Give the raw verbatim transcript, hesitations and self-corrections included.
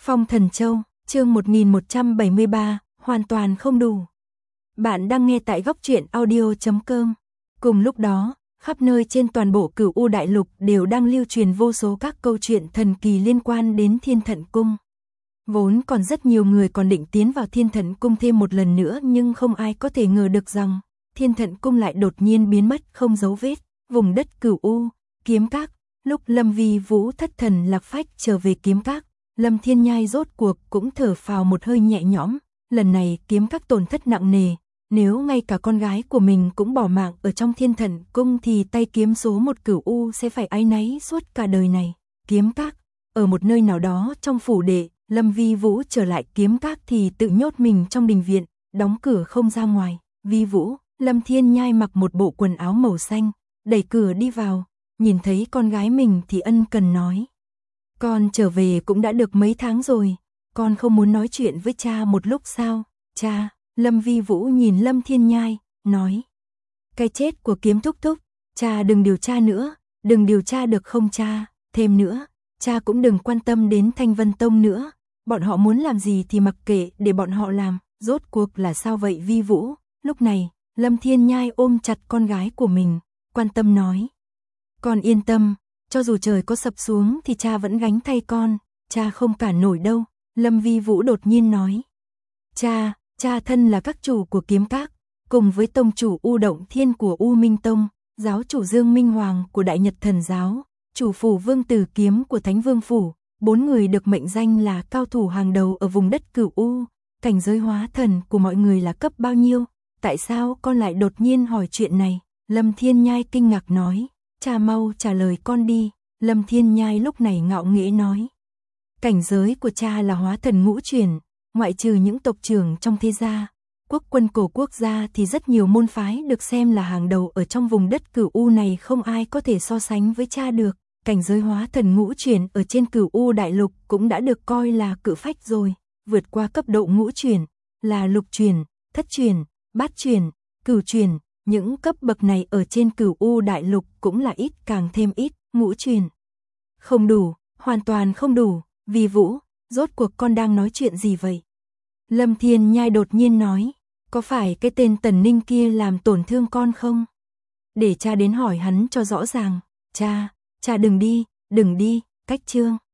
Phong Thần Châu, chương một nghìn một trăm bảy mươi ba, hoàn toàn không đủ. Bạn đang nghe tại góc truyện audio chấm com. Cùng lúc đó, khắp nơi trên toàn bộ Cửu U Đại Lục đều đang lưu truyền vô số các câu chuyện thần kỳ liên quan đến Thiên Thận Cung. Vốn còn rất nhiều người còn định tiến vào Thiên Thận Cung thêm một lần nữa, nhưng không ai có thể ngờ được rằng Thiên Thận Cung lại đột nhiên biến mất không dấu vết. Vùng đất Cửu U, Kiếm Các, lúc Lâm Vi Vũ thất thần lạc phách trở về Kiếm Các, Lâm Thiên Nhai rốt cuộc cũng thở phào một hơi nhẹ nhõm. Lần này Kiếm Các tổn thất nặng nề, nếu ngay cả con gái của mình cũng bỏ mạng ở trong Thiên Thận Cung thì tay kiếm số một Cửu U sẽ phải áy náy suốt cả đời này. Kiếm Các, ở một nơi nào đó trong phủ đệ, Lâm Vi Vũ trở lại Kiếm Các thì tự nhốt mình trong đình viện, đóng cửa không ra ngoài. Vi Vũ, Lâm Thiên Nhai mặc một bộ quần áo màu xanh, đẩy cửa đi vào, nhìn thấy con gái mình thì ân cần nói: "Con trở về cũng đã được mấy tháng rồi, con không muốn nói chuyện với cha một lúc sao?" "Cha." Lâm Vi Vũ nhìn Lâm Thiên Nhai, nói: "Cái chết của Kiếm thúc thúc, cha đừng điều tra nữa, đừng điều tra được không cha, thêm nữa, cha cũng đừng quan tâm đến Thanh Vân Tông nữa, bọn họ muốn làm gì thì mặc kệ để bọn họ làm." "Rốt cuộc là sao vậy Vi Vũ?" Lúc này, Lâm Thiên Nhai ôm chặt con gái của mình, quan tâm nói: "Con yên tâm, cho dù trời có sập xuống thì cha vẫn gánh thay con, cha không cản nổi đâu." Lâm Vi Vũ đột nhiên nói: "Cha, cha thân là các chủ của Kiếm Các, cùng với tông chủ U Động Thiên của U Minh Tông, giáo chủ Dương Minh Hoàng của Đại Nhật Thần Giáo, chủ phủ Vương Tử Kiếm của Thánh Vương Phủ, bốn người được mệnh danh là cao thủ hàng đầu ở vùng đất Cửu U, cảnh giới hóa thần của mọi người là cấp bao nhiêu? Tại sao con lại đột nhiên hỏi chuyện này?" Lâm Thiên Nhai kinh ngạc nói: "Cha mau trả lời con đi." Lâm Thiên Nhai lúc này ngạo nghễ nói: "Cảnh giới của cha là hóa thần ngũ truyền, ngoại trừ những tộc trưởng trong thế gia, quốc quân cổ quốc gia thì rất nhiều môn phái được xem là hàng đầu ở trong vùng đất Cửu U này không ai có thể so sánh với cha được. Cảnh giới hóa thần ngũ truyền ở trên Cửu U Đại Lục cũng đã được coi là cự phách rồi, vượt qua cấp độ ngũ truyền là lục truyền, thất truyền, bát truyền, cửu truyền. Những cấp bậc này ở trên Cửu U Đại Lục cũng là ít càng thêm ít, ngũ truyền không đủ, hoàn toàn không đủ." Vi Vũ, rốt cuộc con đang nói chuyện gì vậy? Lâm Thiên Nhai đột nhiên nói: "Có phải cái tên Tần Ninh kia làm tổn thương con không? Để cha đến hỏi hắn cho rõ ràng." "Cha, cha đừng đi, đừng đi." Cách chương